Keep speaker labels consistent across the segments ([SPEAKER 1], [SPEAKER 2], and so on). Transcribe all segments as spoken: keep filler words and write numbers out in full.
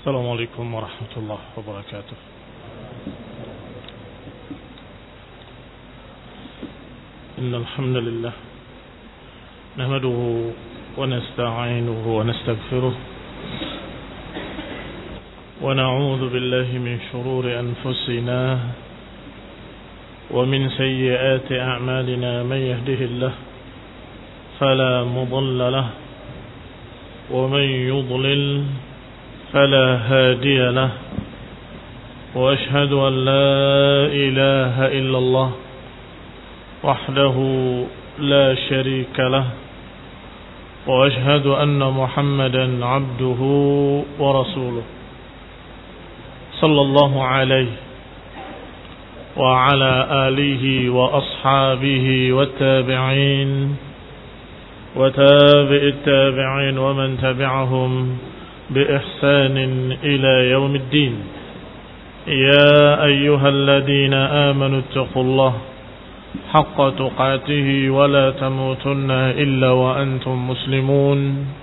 [SPEAKER 1] السلام عليكم ورحمة الله وبركاته. إن الحمد لله نحمده ونستعينه ونستغفره ونعوذ بالله من شرور أنفسنا ومن سيئات أعمالنا. من يهده الله فلا مضل له ومن يضلل فلا هادي له، وأشهد أن لا إله إلا الله وحده لا شريك له، وأشهد أن محمدا عبده ورسوله صلى الله عليه وعلى آله وأصحابه والتابعين وتابع التابعين ومن تبعهم بإحسان إلى يوم الدين. يا أيها الذين آمنوا اتقوا الله حق تقاته ولا تموتن إلا وأنتم مسلمون.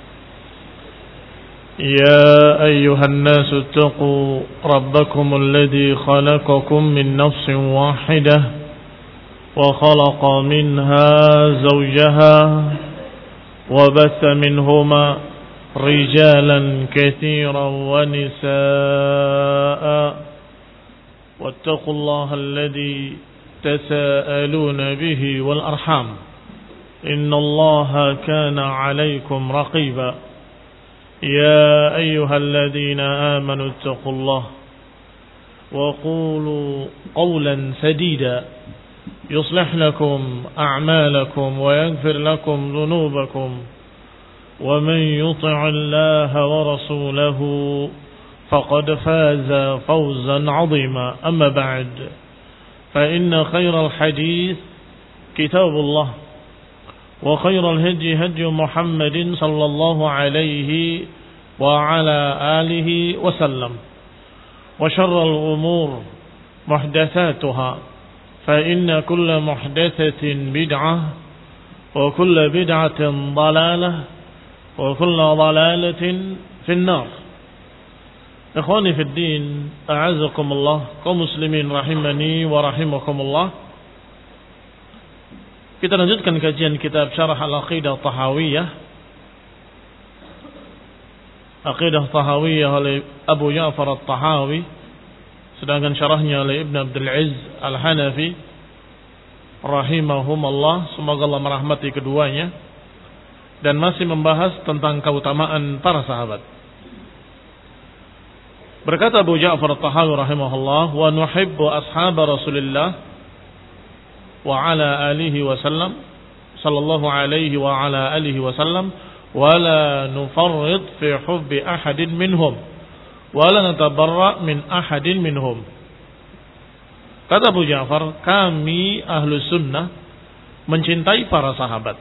[SPEAKER 1] يا أيها الناس اتقوا ربكم الذي خلقكم من نفس واحدة وخلق منها زوجها وبث منهما رجالا كثيرا ونساء، واتقوا الله الذي تساءلون به والأرحام إن الله كان عليكم رقيبا. يا أيها الذين آمنوا اتقوا الله وقولوا قولا سديدا يصلح لكم أعمالكم ويغفر لكم ذنوبكم، ومن يطع الله ورسوله فقد فاز فوزا عظيما. أما بعد، فإن خير الحديث كتاب الله، وخير الهدي هدي محمد صلى الله عليه وعلى آله وسلم، وشر الأمور محدثاتها، فإن كل محدثة بدعة وكل بدعة ضلالة وكل ضلالة في النار. Ikhwani fi din, a'azakumullah, kaum muslimin rahimani wa rahimakumullah. Kita lanjutkan kajian kitab Syarah Al-Aqidah Tahawiyah. Aqidah Tahawiyah oleh Abu Ja'far At-Tahawi, sedangkan syarahnya oleh Ibn Abdul Aziz Al-Hanafi rahimahumullah, semoga Allah merahmati keduanya, dan masih membahas tentang keutamaan para sahabat. Berkata Abu Ja'far At-Tahawi rahimahullah, wa nuhibbu ashab Rasulillah wa ala alihi wa sallam sallallahu alaihi wa ala alihi wa sallam wa la nufarrid fi hubbi ahadin minhum wa la natabarra min ahadin minhum. Kata Abu Ja'far, kami ahlu sunnah mencintai para sahabat,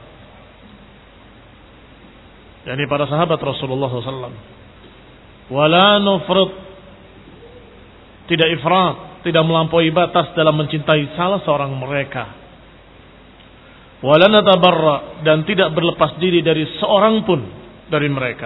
[SPEAKER 1] yakni para sahabat Rasulullah sallallahu alaihi wasallam. Wa la nufrid, tidak ifrat, tidak melampaui batas dalam mencintai salah seorang mereka. Wala natabarra, dan tidak berlepas diri dari seorang pun dari mereka.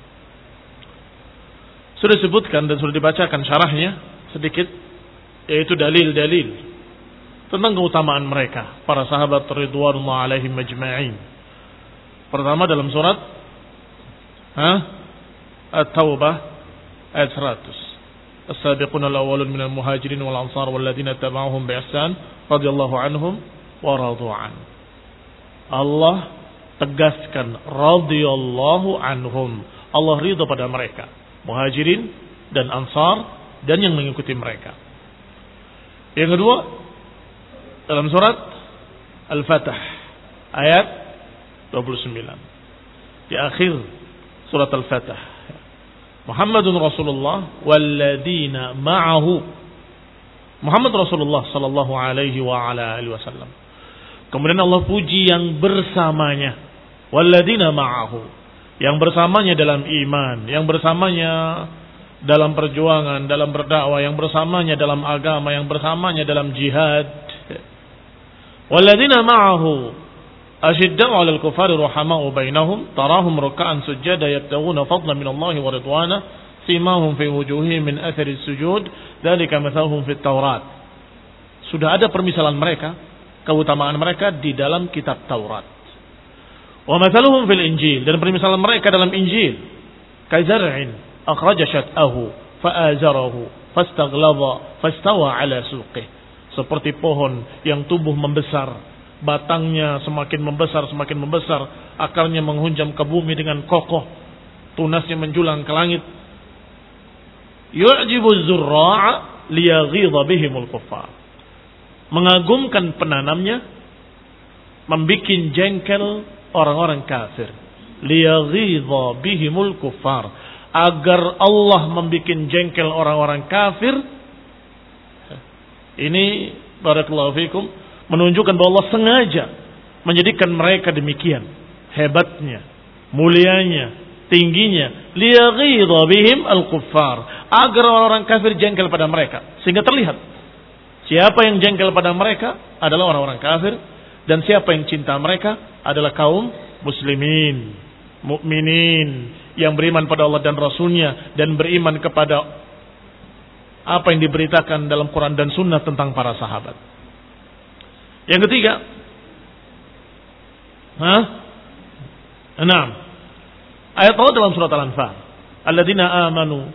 [SPEAKER 1] Sudah disebutkan dan sudah dibacakan syarahnya sedikit, yaitu dalil-dalil tentang keutamaan mereka, para sahabat ridwanullah alaihim majma'in. Pertama dalam surat ha? At-Taubah ayat seratus. السابقون الأولون من المهاجرين والأنصار والذين اتبعوهم بإحسان رضي الله عنهم ورضوا عنه. Allah tegaskan radhiyallahu anhum, Allah ridha pada mereka, muhajirin dan ansar dan yang mengikuti mereka. Yang kedua dalam surat Al-Fatah ayat dua puluh sembilan, di akhir surat Al-Fatah, Muhammadun Rasulullah walladzina ma'ahu, Muhammad Rasulullah sallallahu alaihi wa ala alihi wasallam. Kemudian Allah puji yang bersamanya, walladzina ma'ahu, yang bersamanya dalam iman, yang bersamanya dalam perjuangan, dalam berdakwah, yang bersamanya dalam agama, yang bersamanya dalam jihad. Walladzina ma'ahu ashidda'u 'alal kufari rahama'u bainahum tarahum ruk'an sujada yabtaghuna fadlan minallahi wa ridwana simahum fi wujuhihim min athari sujud, dzalika mathaluhum fit Taurat. Sudah ada permisalan mereka, keutamaan mereka di dalam kitab Taurat. Wa mathaluhum fil Injil, dan permisalan mereka dalam Injil. Kazar'in akhraja shat'ahu fa'azarahu fastaghlaba fastawa 'ala suqih. Seperti pohon yang tumbuh membesar, batangnya semakin membesar semakin membesar, akarnya menghunjam ke bumi dengan kokoh, tunasnya menjulang ke langit. Yu'jibu az-zurra'a liyaghidha bihimul kuffar. Mengagumkan penanamnya, membikin jengkel orang-orang kafir. Liyaghidha bihimul kuffar, agar Allah membikin jengkel orang-orang kafir. Ini barakallahu fikum menunjukkan bahwa Allah sengaja menjadikan mereka demikian hebatnya, mulianya, tingginya. Liyaghidha bihim al-kuffar, agar orang-orang kafir jengkel pada mereka, sehingga terlihat siapa yang jengkel pada mereka adalah orang-orang kafir, dan siapa yang cinta mereka adalah kaum muslimin, mukminin yang beriman pada Allah dan Rasulnya, dan beriman kepada apa yang diberitakan dalam Quran dan Sunnah tentang para sahabat. Yang ketiga, Hah? enam ayat Allah dalam surat Al-Anfal, alladzina amanu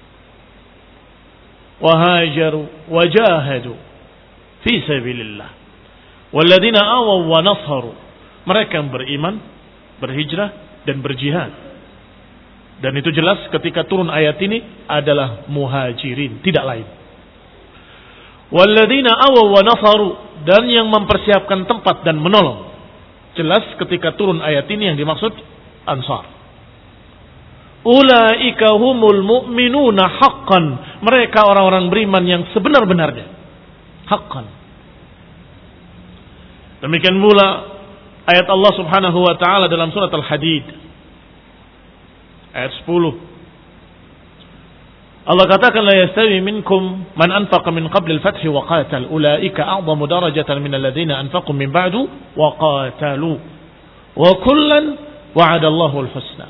[SPEAKER 1] wa hajaru wa jahadu fi sabilillah walladzina awaw wa nasaru, mereka yang beriman, berhijrah dan berjihad. Dan itu jelas ketika turun ayat ini adalah muhajirin, tidak lain. Walladzina awaw wa nasaru, dan yang mempersiapkan tempat dan menolong. Jelas ketika turun ayat ini yang dimaksud Ansar. Ulaika humul mu'minuna haqqan, mereka orang-orang beriman yang sebenar-benarnya. Haqqan. Demikian pula ayat Allah Subhanahu wa taala dalam surat Al-Hadid ayat sepuluh. Allah katakan, la yastawi minkum man anfaqa min qabli al-fath wa qatal, ulaika a'zamu darajatan min alladhina anfaqu min ba'du wa qatalu wa kullan wa'ada Allahu al-husna.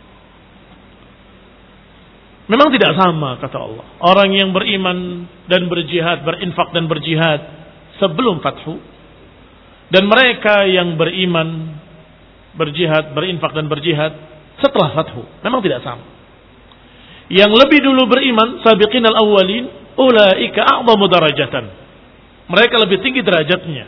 [SPEAKER 1] Memang tidak sama, kata Allah, orang yang beriman dan berjihad, berinfak dan berjihad sebelum fathu, dan mereka yang beriman, berjihad, berinfak dan berjihad setelah fathu. Memang tidak sama. Yang lebih dulu beriman, sabiqinal awwalin, ulaika a'zamu darajatan, mereka lebih tinggi derajatnya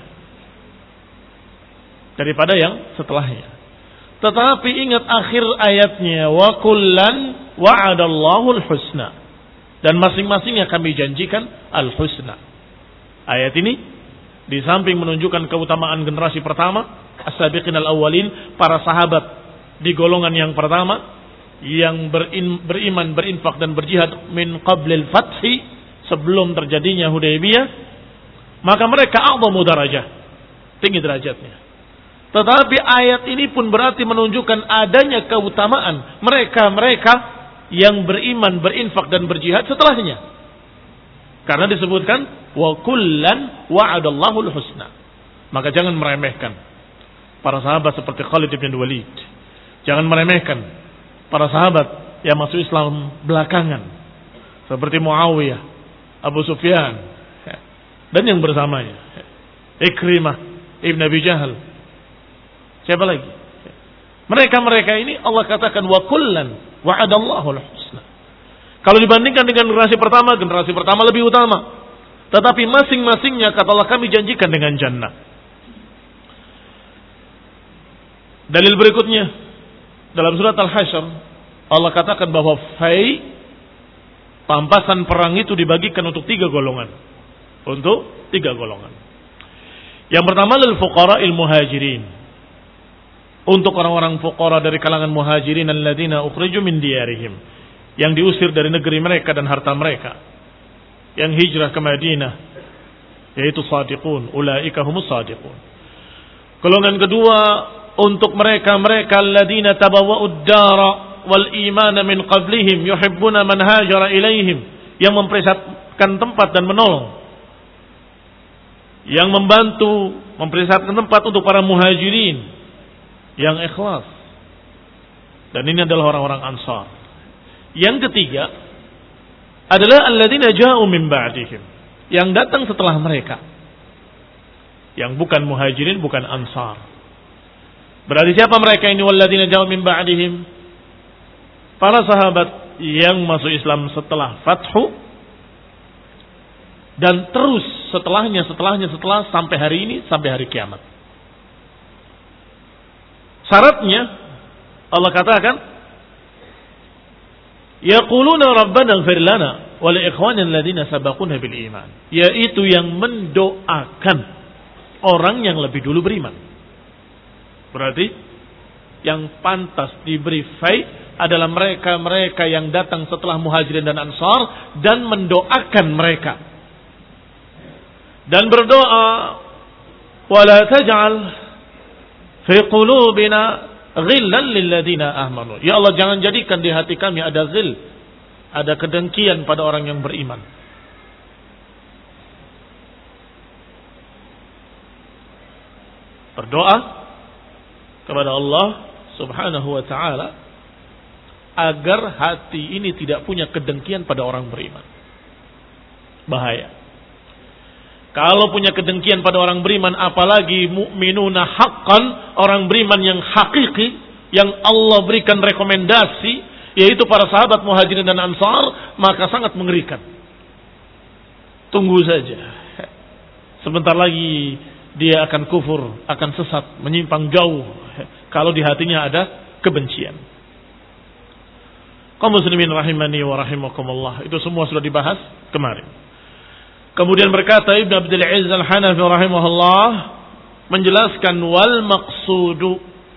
[SPEAKER 1] daripada yang setelahnya. Tetapi ingat akhir ayatnya, wa kullan wa'adallahu al-husna, dan masing-masingnya kami janjikan al-husna. Ayat ini di samping menunjukkan keutamaan generasi pertama, as-sabiqinal awwalin, para sahabat di golongan yang pertama yang berin, beriman, berinfak dan berjihad min qablil fathi, sebelum terjadinya Hudaybiyah, maka mereka a'zamu darajah, tinggi derajatnya. Tetapi ayat ini pun berarti menunjukkan adanya keutamaan mereka-mereka yang beriman, berinfak dan berjihad setelahnya. Karena disebutkan wa kullan wa'adallahu al-husna. Maka jangan meremehkan para sahabat seperti Khalid bin Walid. Jangan meremehkan para sahabat yang masuk Islam belakangan seperti Muawiyah, Abu Sufyan dan yang bersamanya, Ikrimah, Ibn Abi Jahal. Siapa lagi? Mereka-mereka ini Allah katakan wa kullan wa'adallahu al-husna. Kalau dibandingkan dengan generasi pertama, generasi pertama lebih utama. Tetapi masing-masingnya kata Allah kami janjikan dengan jannah. Dalil berikutnya dalam surat Al-Hasyr, Allah katakan bahwa fai, pampasan perang itu dibagikan untuk tiga golongan. Untuk tiga golongan. Yang pertama lil fuqara'il muhajirin, untuk orang-orang fuqara dari kalangan muhajirin alladzina ukhriju min diyarihim, yang diusir dari negeri mereka dan harta mereka, yang hijrah ke Madinah, yaitu sadiqun, ulaika humus sadiqun. Golongan kedua untuk mereka-mereka alladzina tabawwa'ud dara wal imana min qablihim yuhibbuna man hajara ilaihim, yang mempersiapkan tempat dan menolong, yang membantu mempersiapkan tempat untuk para muhajirin yang ikhlas. Dan ini adalah orang-orang Ansar. Yang ketiga, adalah alladzina ja'u min ba'dihim, yang datang setelah mereka, yang bukan muhajirin, bukan ansar. Berarti siapa mereka ini? Walladzina ja'u min ba'dihim, para sahabat yang masuk Islam setelah fathu dan terus setelahnya, setelahnya, setelah sampai hari ini, sampai hari kiamat. Syaratnya Allah katakan, yaquluna rabbana ighfir lana wa li ikhwanina alladziina sabaquna bil iman, yaitu yang mendoakan orang yang lebih dulu beriman. Berarti yang pantas diberi fai adalah mereka-mereka yang datang setelah muhajirin dan ansar dan mendoakan mereka dan berdoa, wala taj'al fi qulubina ghillan lil ladzina amanu, ya Allah jangan jadikan di hati kami ada ghil, ada kedengkian pada orang yang beriman. Berdoa kepada Allah Subhanahu wa taala agar hati ini tidak punya kedengkian pada orang beriman. Bahaya. Kalau punya kedengkian pada orang beriman, apalagi mukminuna haqqan, orang beriman yang hakiki, yang Allah berikan rekomendasi, yaitu para sahabat muhajirin dan ansar, maka sangat mengerikan. Tunggu saja. Sebentar lagi dia akan kufur, akan sesat, menyimpang jauh, kalau di hatinya ada kebencian. Kaum muslimin rahimani wa rahimakumullah, itu semua sudah dibahas kemarin. Kemudian berkata Ibn Abdul Aziz Al-Hanafi rahimahullah, menjelaskan wal maqsudu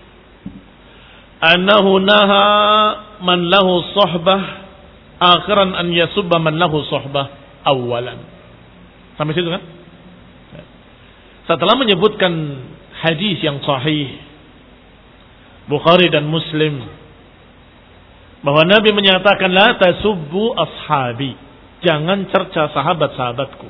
[SPEAKER 1] annahu naha man lahu suhbah akhiran an yasubba man lahu suhbah awalan. Sampai situ kan? Setelah menyebutkan hadis yang sahih Bukhari dan Muslim, bahwa Nabi menyatakan la tasubbu ashabi, jangan cerca sahabat-sahabatku.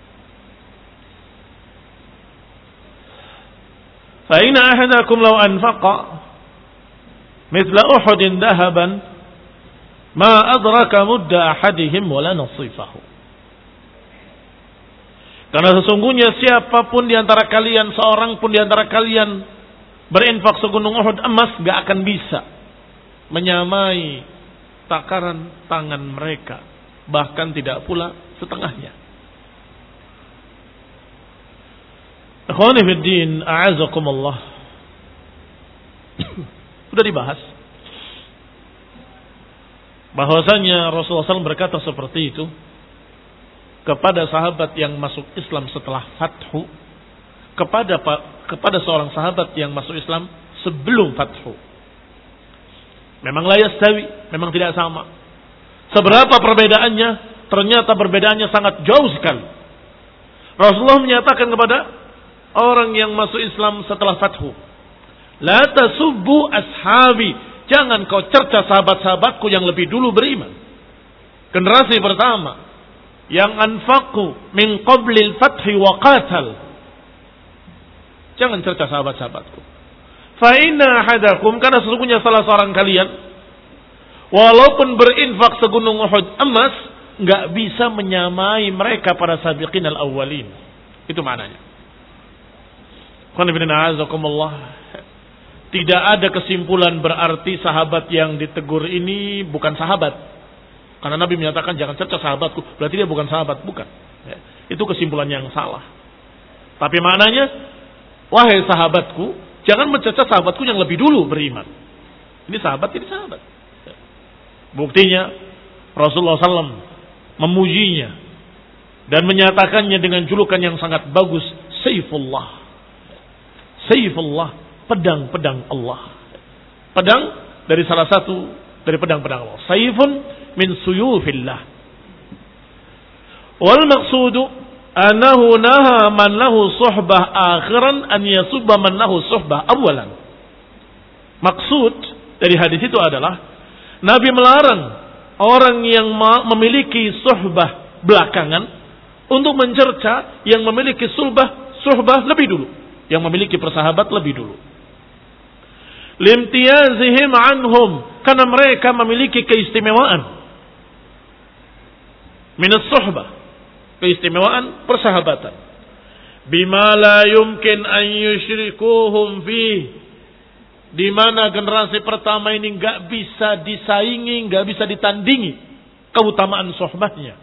[SPEAKER 1] Fa inna ahadakum law anfaqa mithla Uhudin dhahaban ma adraka mudda ahadihim wala nasifahu. Karena sesungguhnya siapapun di antara kalian, seorang pun di antara kalian berinfak segunung Uhud emas, gak akan bisa menyamai takaran tangan mereka, bahkan tidak pula setengahnya. Ikhwani fid din, a'azakumullah. Sudah dibahas bahwasanya Rasulullah shallallahu alaihi wasallam berkata seperti itu kepada sahabat yang masuk Islam setelah fathu, kepada kepada seorang sahabat yang masuk Islam sebelum fathu. Memang la yastawi, memang tidak sama. Seberapa perbedaannya? Ternyata perbedaannya sangat jauh sekali. Rasulullah menyatakan kepada orang yang masuk Islam setelah fathu, la tasubbu ashabi, jangan kau cerca sahabat-sahabatku yang lebih dulu beriman. Generasi pertama yang anfaqu min qablil fathi wa qatal, jangan cerca sahabat-sahabatku. Fa inna ahadakum, karena sesungguhnya salah seorang kalian walaupun berinfak segunung Uhud emas, enggak bisa menyamai mereka para sabiqin al-awwalin. Itu maknanya. Tidak ada kesimpulan berarti sahabat yang ditegur ini bukan sahabat. Karena Nabi menyatakan jangan cerca sahabatku, berarti dia bukan sahabat, bukan. Ya, itu kesimpulan yang salah. Tapi maknanya, wahai sahabatku, jangan mencerca sahabatku yang lebih dulu beriman. Ini sahabat, ini sahabat. Ya. Buktinya Rasulullah shallallahu alaihi wasallam memujinya dan menyatakannya dengan julukan yang sangat bagus, Saifullah. Saifullah, pedang-pedang Allah. Pedang dari salah satu dari pedang-pedang Allah. Saifun min suyufillah. Wal maqsudu annahu naha man lahu suhbah akhiran an yasubba man lahu suhbah awalan. Maksud dari hadis itu adalah Nabi melarang orang yang memiliki suhbah belakangan untuk mencerca yang memiliki suhbah suhbah lebih dulu, yang memiliki persahabat lebih dulu. Limtiyazihim anhum, karena mereka memiliki keistimewaan. Minus suhbah, keistimewaan persahabatan. Bima la yumkin an yusyrikuhum fih, di mana generasi pertama ini enggak bisa disaingi, enggak bisa ditandingi keutamaan suhbahnya.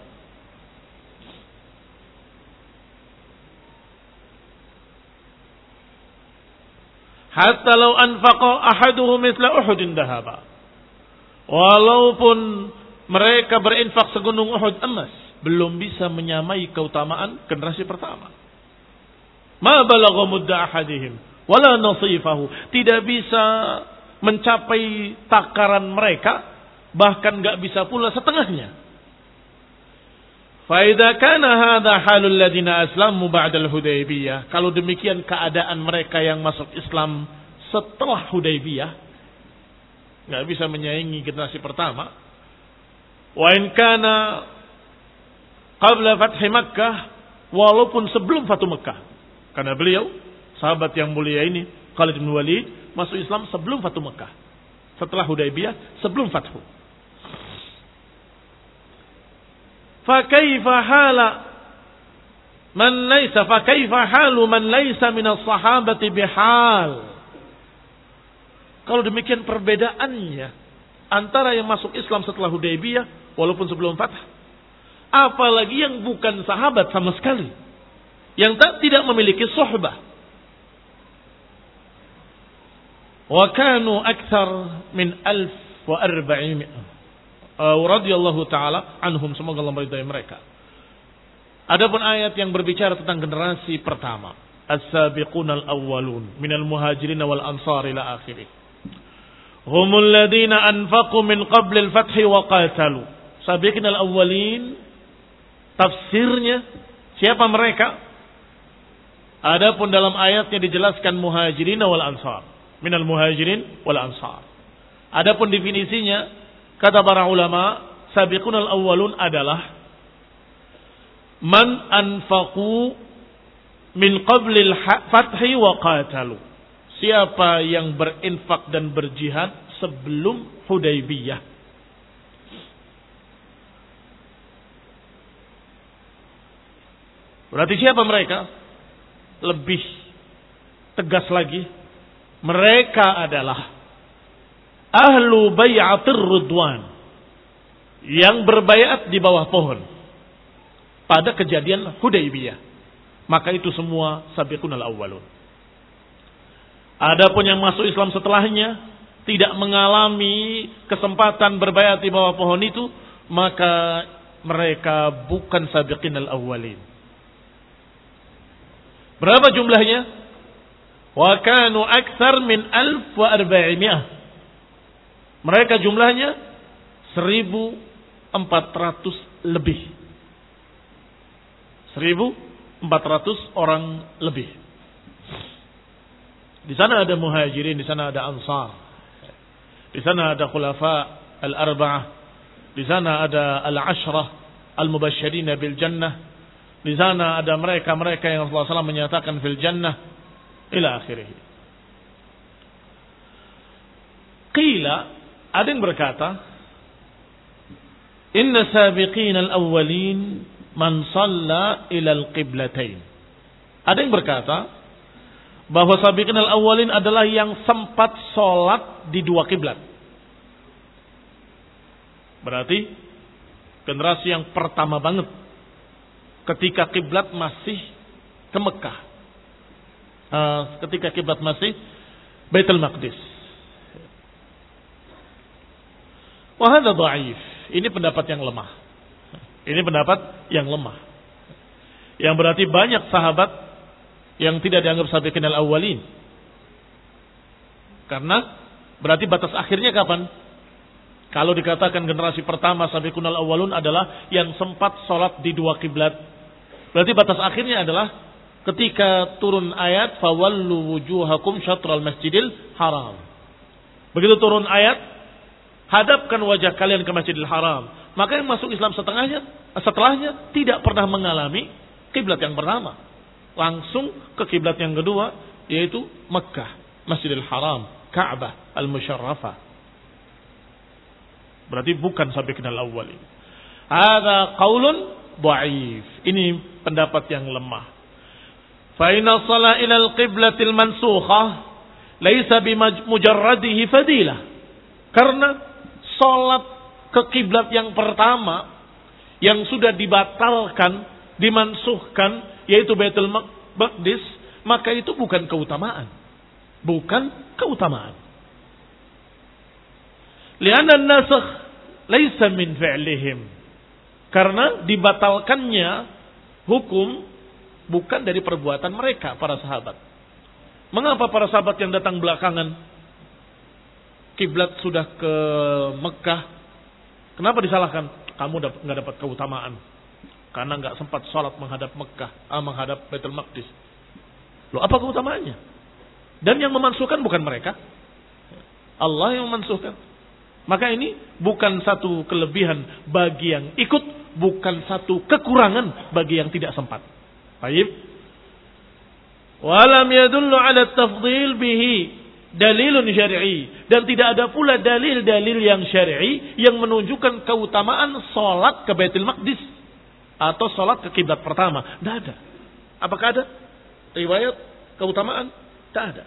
[SPEAKER 1] Hatta law anfaqa ahaduhum mithla Uhudin dhahaba, walaupun mereka berinfak segunung Uhud emas, belum bisa menyamai keutamaan generasi pertama. Ma balagha mudda ahadihim wala nasifahu, tidak bisa mencapai takaran mereka, bahkan enggak bisa pula setengahnya. Fa idza kana hadha halul ladina aslamu ba'da al-Hudaybiyah, kalau demikian keadaan mereka yang masuk Islam setelah Hudaybiyah, enggak bisa menyaingi generasi pertama. Wa in kana qabla fathi Makkah, walaupun sebelum Fatu Makkah, karena beliau sahabat yang mulia ini Khalid bin Walid masuk Islam sebelum Fatu Makkah, setelah Hudaybiyah, sebelum Fathu. Fa kaifa hala man laysa fa kaifa halu man laysa min as-sahabati bihal. Kalau demikian perbedaannya antara yang masuk Islam setelah Hudaybiyah walaupun sebelum Fath, apalagi yang bukan sahabat sama sekali, yang tak tidak memiliki suhbah. Wa kanu akthar min alf wa arba'imi'ah radhiyallahu taala anhum, semoga Allah meridai mereka. Adapun ayat yang berbicara tentang generasi pertama, as-sabiqunal awwalun minal muhajirin wal ansar ila akhirih, humul ladina anfaqu min qabli al-fath wa qatalu. Sabiqunal awwalin, tafsirnya siapa mereka? Adapun dalam ayatnya dijelaskan muhajirin wal ansar, minal muhajirin wal ansar. Adapun definisinya, kata para ulama, sabiqunal awwalun adalah man anfaqu min qabli al-fathi wa qatalu, siapa yang berinfak dan berjihad sebelum Hudaybiyah. Berarti siapa mereka? Lebih tegas lagi, mereka adalah ahlu bay'atir ridwan, yang berbaiat di bawah pohon pada kejadian Hudaybiyah. Maka itu semua sabiqunal awwalun. Adapun yang masuk Islam setelahnya tidak mengalami kesempatan berbaiat di bawah pohon itu, maka mereka bukan sabiqunal awwalin. Berapa jumlahnya? Wa kanu aktsar min alf wa arba'imi'ah. Mereka jumlahnya seribu empat ratus lebih. seribu empat ratus orang lebih. Di sana ada muhajirin, di sana ada ansar. Di sana ada khulafa al-arba'ah. Di sana ada al-ashrah al-mubasysyirin bil jannah. Di sana ada mereka-mereka yang Rasulullah shallallahu alaihi wasallam menyatakan fil jannah ila akhirih. Qila, ada yang berkata, inna sabiqin al-awwalin man shalla ila al-qiblatain. Ada yang berkata bahwa sabiqin al-awwalin adalah yang sempat sholat di dua kiblat. Berarti generasi yang pertama banget ketika kiblat masih ke Mekah, uh, ketika kiblat masih Baitul Maqdis. Wa hadza dhaif. Ini pendapat yang lemah. Ini pendapat yang lemah. Yang berarti banyak sahabat yang tidak dianggap sabiqin al-awwalin. Karena berarti batas akhirnya kapan? Kalau dikatakan generasi pertama sabiqun al-awwalun adalah yang sempat sholat di dua kiblat, berarti batas akhirnya adalah ketika turun ayat fawallu wujuhakum syatral masjidil haram. Begitu turun ayat, hadapkan wajah kalian ke Masjidil Haram. Maka yang masuk Islam setengahnya, setelahnya tidak pernah mengalami kiblat yang pertama. Langsung ke kiblat yang kedua, yaitu Mekkah, Masjidil Haram, Ka'bah al-Musyarrafah. Berarti bukan sabiqun al-awwalin. Hadza qaulun dhaif. Ini pendapat yang lemah. Fa inna shalah ila al-qiblatil mansukhah laisa bimujarradihi fadilah. Karena salat ke kiblat yang pertama yang sudah dibatalkan, dimansuhkan, yaitu Baitul Maqdis, maka itu bukan keutamaan. Bukan keutamaan. Lianna an-nasakh laisa min fi'lihim. Karena dibatalkannya hukum bukan dari perbuatan mereka, para sahabat. Mengapa para sahabat yang datang belakangan, kiblat sudah ke Mekah, kenapa disalahkan? Kamu nggak dapat keutamaan karena nggak sempat sholat menghadap Mekah, ah, menghadap Baitul Maqdis. Loh, apa keutamaannya? Dan yang memansuhkan bukan mereka, Allah yang memansuhkan. Maka ini bukan satu kelebihan bagi yang ikut, bukan satu kekurangan bagi yang tidak sempat. Baik. Walam yadullu ala tafdhil bihi dalilun syar'i, dan tidak ada pula dalil-dalil yang syar'i yang menunjukkan keutamaan salat ke Baitul Maqdis atau salat ke kiblat pertama. Tidak ada. Apakah ada riwayat keutamaan? Tidak ada.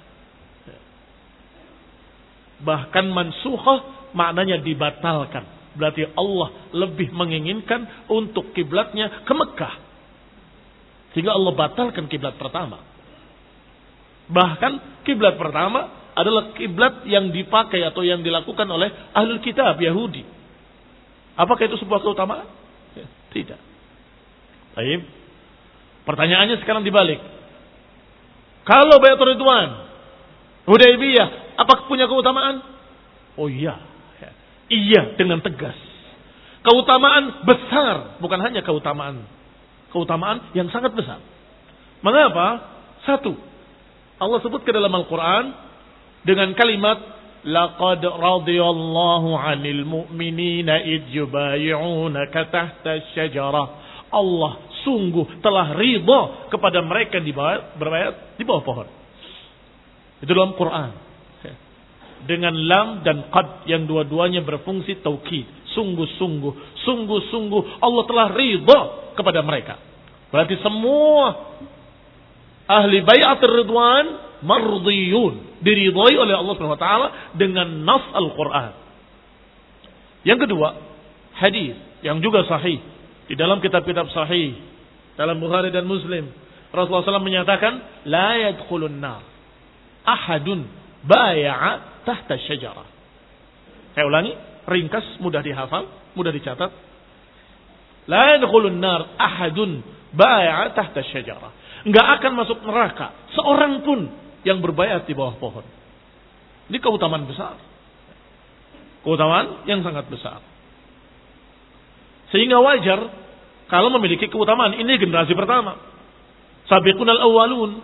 [SPEAKER 1] Bahkan mansukhah maknanya dibatalkan. Berarti Allah lebih menginginkan untuk kiblatnya ke Mekah, sehingga Allah batalkan kiblat pertama. Bahkan kiblat pertama adalah kiblat yang dipakai atau yang dilakukan oleh ahlul kitab Yahudi. Apakah itu sebuah keutamaan? Ya, tidak. Baik. Pertanyaannya sekarang dibalik. Kalau Baitur Ridwan, Hudaybiyah, apakah punya keutamaan? Oh iya. Ya. Iya, dengan tegas. Keutamaan besar, bukan hanya keutamaan. Keutamaan yang sangat besar. Mengapa? Satu, Allah sebut ke dalam Al-Quran dengan kalimat laqad radiyallahu 'anil mu'minina id yubay'unaka tahta asy-syajarah. Allah sungguh telah ridha kepada mereka di bawah berbayat di bawah pohon. Itu dalam Quran. Dengan lam dan qad yang dua-duanya berfungsi taukid. Sungguh-sungguh, sungguh-sungguh Allah telah ridha kepada mereka. Berarti semua ahli bai'atul ridwan mardiyun, diridhai oleh Allah Subhanahu wa taala dengan nas Al-Qur'an. Yang kedua, hadis yang juga sahih di dalam kitab-kitab sahih dalam Bukhari dan Muslim. Rasulullah shallallahu alaihi wasallam menyatakan, la yadkhulun nar ahadun bai'a tahta syajarah. Saya ulangi, ringkas, mudah dihafal, mudah dicatat. La yadkhulun nar ahadun bai'a tahta syajarah. Enggak akan masuk neraka seorang pun yang berbayat di bawah pohon. Ini keutamaan besar. Keutamaan yang sangat besar. Sehingga wajar kalau memiliki keutamaan. Ini generasi pertama. Sabiqunal awwalun.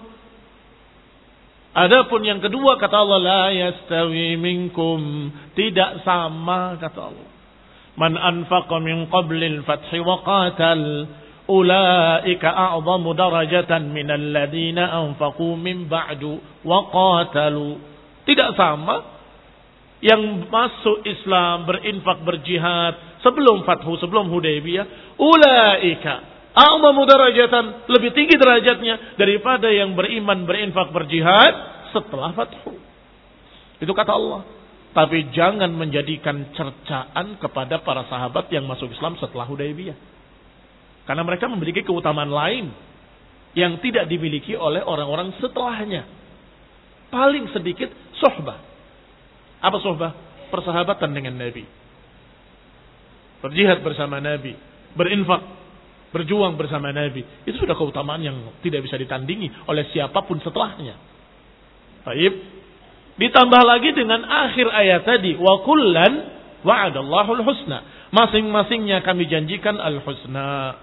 [SPEAKER 1] Adapun yang kedua kata Allah, la yastawi minkum, tidak sama kata Allah. Man anfaqa min qablil fathi wa qatal ulaika a'zamu darajatan minal ladzina anfaqu min ba'du wa qatalu. Tidak sama yang masuk Islam, berinfak, berjihad sebelum Fathu, sebelum Hudaybiyah. Ulaika a'zamu darajatan, lebih tinggi derajatnya daripada yang beriman, berinfak, berjihad setelah Fathu. Itu kata Allah. Tapi jangan menjadikan cercaan kepada para sahabat yang masuk Islam setelah Hudaybiyah. Karena mereka memiliki keutamaan lain yang tidak dimiliki oleh orang-orang setelahnya. Paling sedikit sohbah. Apa sohbah? Persahabatan dengan Nabi. Berjihad bersama Nabi. Berinfak. Berjuang bersama Nabi. Itu sudah keutamaan yang tidak bisa ditandingi oleh siapapun setelahnya. Baik. Ditambah lagi dengan akhir ayat tadi. Wa kullan wa'adallahu al-husna. Masing-masingnya kami janjikan al-husna.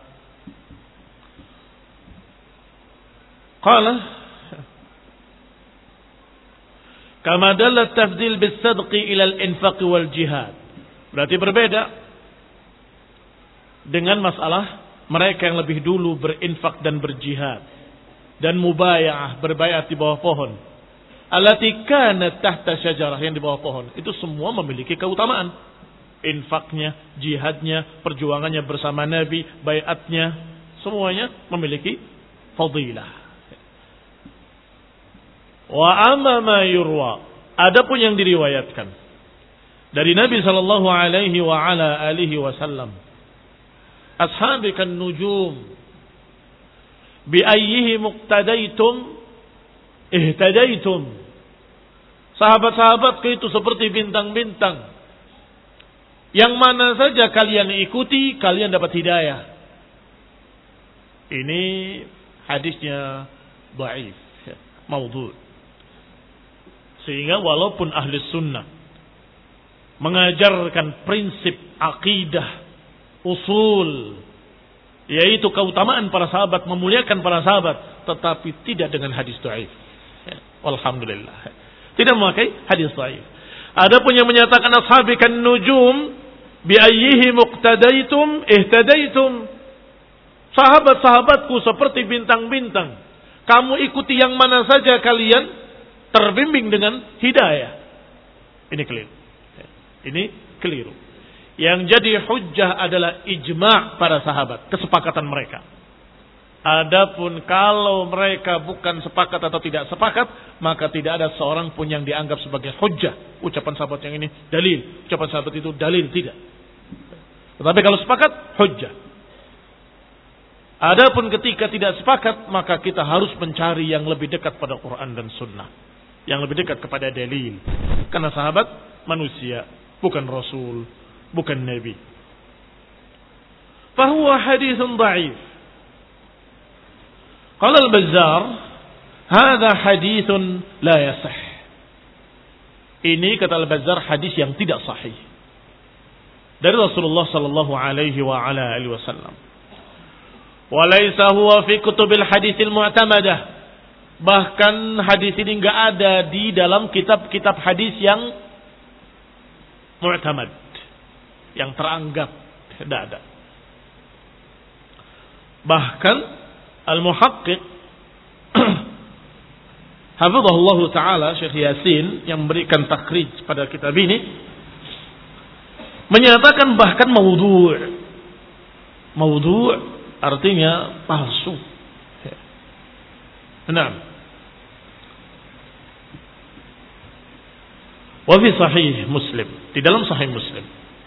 [SPEAKER 1] Qala kama dalla at-tafdil bis-sadqi ila al-infaq wal jihad. Berarti berbeda dengan masalah mereka yang lebih dulu berinfak dan berjihad dan mubaya'ah, berbayat di bawah pohon. Allati kanat tahta syajarah, yang di bawah pohon. Itu semua memiliki keutamaan. infaknya, jihadnya, perjuangannya bersama Nabi, baiatnya, semuanya memiliki fadilah. Wa amma ma yurwa, adapun yang diriwayatkan dari Nabi sallallahu alaihi wa ala alihi wasallam, ashabikan nujum bi ayyihi muqtadaitum ihtadaitum. Sahabat-sahabatku itu seperti bintang-bintang, yang mana saja kalian ikuti, kalian dapat hidayah. Ini hadisnya dhaif, maudhu'. Sehingga walaupun ahli sunnah mengajarkan prinsip akidah, usul, yaitu keutamaan para sahabat, memuliakan para sahabat, tetapi tidak dengan hadis dhaif. Alhamdulillah, tidak memakai hadis dhaif. Adapun yang menyatakan ashabikan nujum bi ayyihi muqtadaitum ihtadaitum, sahabat-sahabatku seperti bintang-bintang, kamu ikuti yang mana saja kalian terbimbing dengan hidayah. Ini keliru. Ini keliru. Yang jadi hujjah adalah ijma' para sahabat, kesepakatan mereka. Adapun kalau mereka bukan sepakat atau tidak sepakat, maka tidak ada seorang pun yang dianggap sebagai hujjah. Ucapan sahabat yang ini dalil, ucapan sahabat itu dalil, tidak. Tetapi kalau sepakat, hujjah. Adapun ketika tidak sepakat, maka kita harus mencari yang lebih dekat pada Quran dan Sunnah, yang lebih dekat kepada dalil. Karena sahabat manusia, bukan Rasul, bukan Nabi. Fahuwa hadithun dha'if. Qala al-Bazzar, hadha hadithun la yasih. Ini kata al-Bazzar hadis yang tidak sahih dari Rasulullah sallallahu alaihi wa ala alihi wasallam. Wa laysa huwa fi kutubil haditsil mu'tamadah. Bahkan hadis ini enggak ada di dalam kitab-kitab hadis yang mu'tamad, yang teranggap, tidak ada. Bahkan al-muhaqqiq hafizahullah taala Syekh Yasin yang memberikan takhrij pada kitab ini menyatakan bahkan maudhu'. Maudhu' artinya palsu. Nah, wa fi sahih Muslim, di dalam sahih Muslim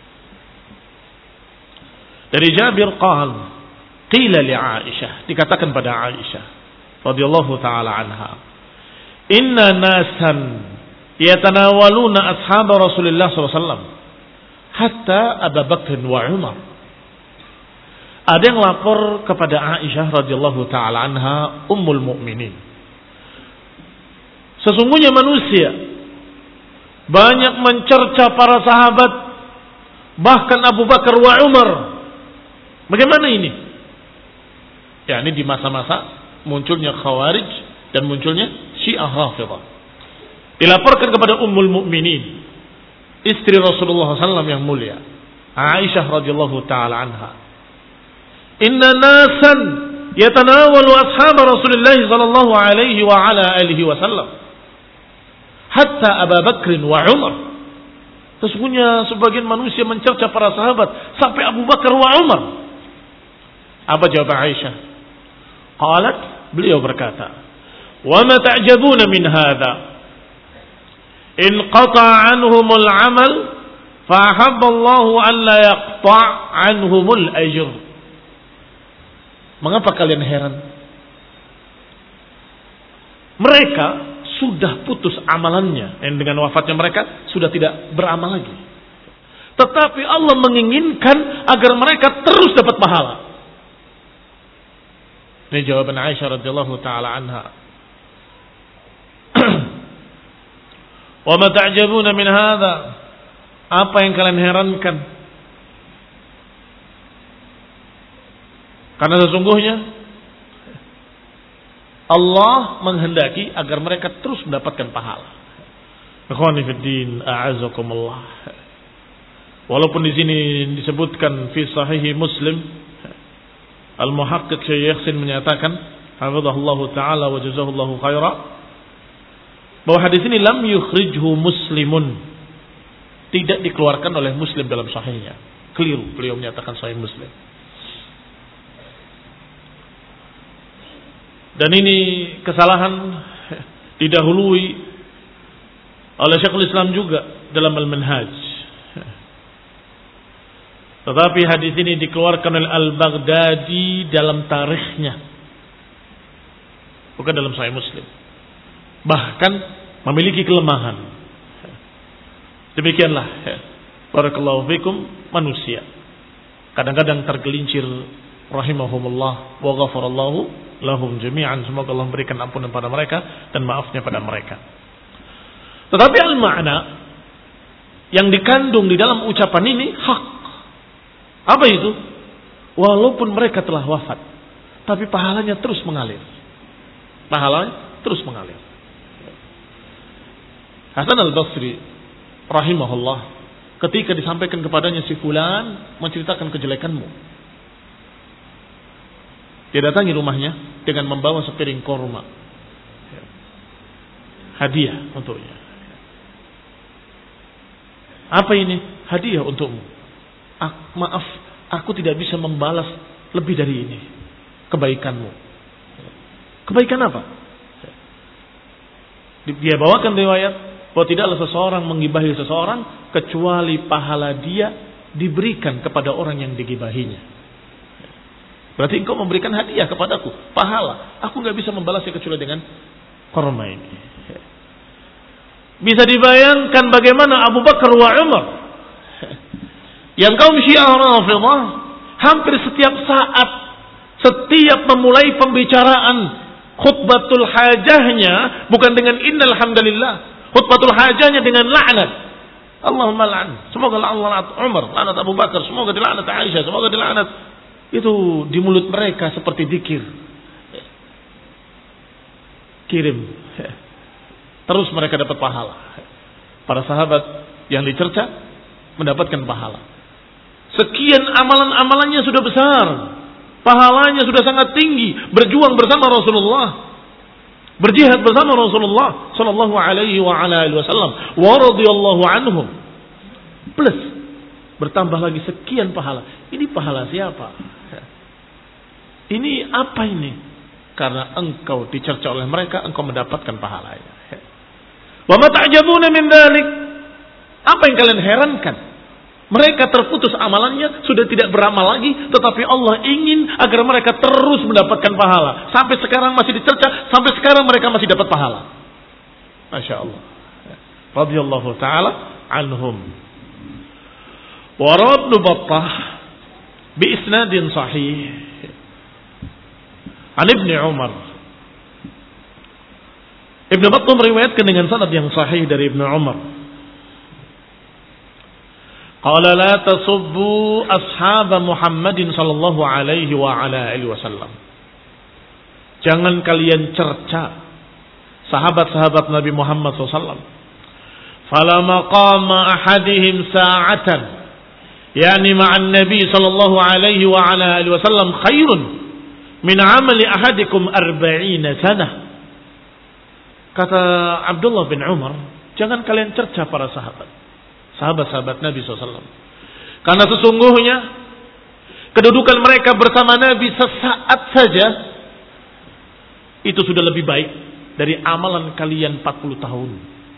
[SPEAKER 1] dari Jabir qala qila li Aisyah, dikatakan pada Aisyah radhiyallahu taala anha, inna nasan yatanawaluna ashab Rasulullah sallallahu alaihi wasallam hatta Abu Bakar wa Umar. Ada yang lapor kepada Aisyah radhiyallahu taala anha, ummul mukminin, sesungguhnya manusia banyak mencerca para sahabat, bahkan Abu Bakar wa Umar. Bagaimana ini? Ya, ini di masa-masa munculnya Khawarij dan munculnya Syiah Rafidhah. Dilaporkan kepada Ummul Mukminin, istri Rasulullah sallallahu alaihi wasallam yang mulia, Aisyah radhiyallahu taala anha. Inna nasan yatanawalu ashab Rasulullah sallallahu alaihi wa ala alihi wasallam hatta Abu Bakar wa Umar. Sesungguhnya sebagian manusia mencerca para sahabat sampai Abu Bakar wa Umar. Apa jawab Aisyah? Qalat, beliau berkata, "Wa ma ta'jabuna min hadha? In qata'a anhumul 'amal fa ahabba Allah an la yaqta' anhumul ajr." Mengapa kalian heran? Mereka sudah putus amalannya, dan dengan wafatnya mereka sudah tidak beramal lagi. Tetapi Allah menginginkan agar mereka terus dapat pahala. Ini jawaban Aisyah radhiyallahu taala anha. Wa ma ta'jabuna min hadha? Apa yang kalian herankan? Karena sesungguhnya Allah menghendaki agar mereka terus mendapatkan pahala. Ikhwani fid din, a'azakumullah. Walaupun di sini disebutkan fi sahih Muslim, Al-Muhaqqiq Syekh Yasin menyatakan, hafizahullahu taala wa jazahullahu khaira, bahwa hadis ini lam yukhrijhu Muslimun. tidak dikeluarkan oleh Muslim dalam sahihnya. Keliru beliau menyatakan sahih Muslim. Dan ini kesalahan didahului oleh Syekhul Islam juga dalam Al-Minhaj. Tetapi hadis ini dikeluarkan oleh Al-Baghdadi dalam tarikhnya, bukan dalam Sahih Muslim. Bahkan memiliki kelemahan. Demikianlah, barakallahu fikum, manusia kadang-kadang tergelincir, rahimahumullah wa ghafarallahu lahum jami'an. Semoga Allah memberikan ampunan pada mereka dan maafnya pada mereka. Tetapi al-ma'na yang dikandung di dalam ucapan ini hak. Apa itu? Walaupun mereka telah wafat, tapi pahalanya terus mengalir. Pahalanya terus mengalir. Hasan al-Basri rahimahullah, ketika disampaikan kepadanya si fulan menceritakan kejelekanmu, dia datangi rumahnya dengan membawa sepiring korma, hadiah untuknya. Apa ini? Hadiah untukmu. Ak, maaf, aku tidak bisa membalas lebih dari ini kebaikanmu. Kebaikan apa? Dia bawakan riwayat bahwa tidaklah seseorang menggibahi seseorang kecuali pahala dia diberikan kepada orang yang digibahinya. Berarti engkau memberikan hadiah kepadaku, pahala. Aku nggak bisa membalasnya kecuali dengan korma ini. Bisa dibayangkan bagaimana Abu Bakar wa Umar, yang kaum Syiah Rafidhah, hampir setiap saat, setiap memulai pembicaraan khutbatul hajahnya bukan dengan innal hamdalillah, khutbatul hajahnya dengan laknat. Allahumma la'an, semoga laknat Umar, laknat Abu Bakar, semoga dilaknat Aisyah, semoga dilaknat. Itu di mulut mereka seperti zikir. Kirim. Terus mereka dapat pahala. Para sahabat yang dicerca mendapatkan pahala. Sekian amalan-amalannya sudah besar, pahalanya sudah sangat tinggi, berjuang bersama Rasulullah, berjihad bersama Rasulullah sallallahu alaihi wa ala alihi wasallam, wa radhiyallahu anhum. Plus bertambah lagi sekian pahala. Ini pahala siapa? Ini apa ini? Karena engkau dicerca oleh mereka, engkau mendapatkan pahalanya. Wa ma ta'jabuna min dzalik? Apa yang kalian herankan? Mereka terputus amalannya, sudah tidak beramal lagi, tetapi Allah ingin agar mereka terus mendapatkan pahala. Sampai sekarang masih dicerca, sampai sekarang mereka masih dapat pahala. Masya Allah. Radhiyallahu ta'ala anhum. Wa Ibnu Battah bi isnadin sahih an Ibnu Umar. Ibnu Battah meriwayatkan dengan sanad yang sahih dari Ibnu Umar. Qala la tasubbu ashab Muhammadin sallallahu alaihi wa ala alihi wasallam. Jangan kalian cerca sahabat-sahabat Nabi Muhammad sallallahu alaihi wasallam. Fala maqama ahadihim sa'atan, yani ma'an Nabi sallallahu alaihi wa ala alihi wasallam khairun min amali ahadikum arba'ina sanah. Kata Abdullah bin Umar, jangan kalian cerca para sahabat, sahabat-sahabat Nabi shallallahu alaihi wasallam. Karena sesungguhnya kedudukan mereka bersama Nabi sesaat saja itu sudah lebih baik dari amalan kalian empat puluh tahun.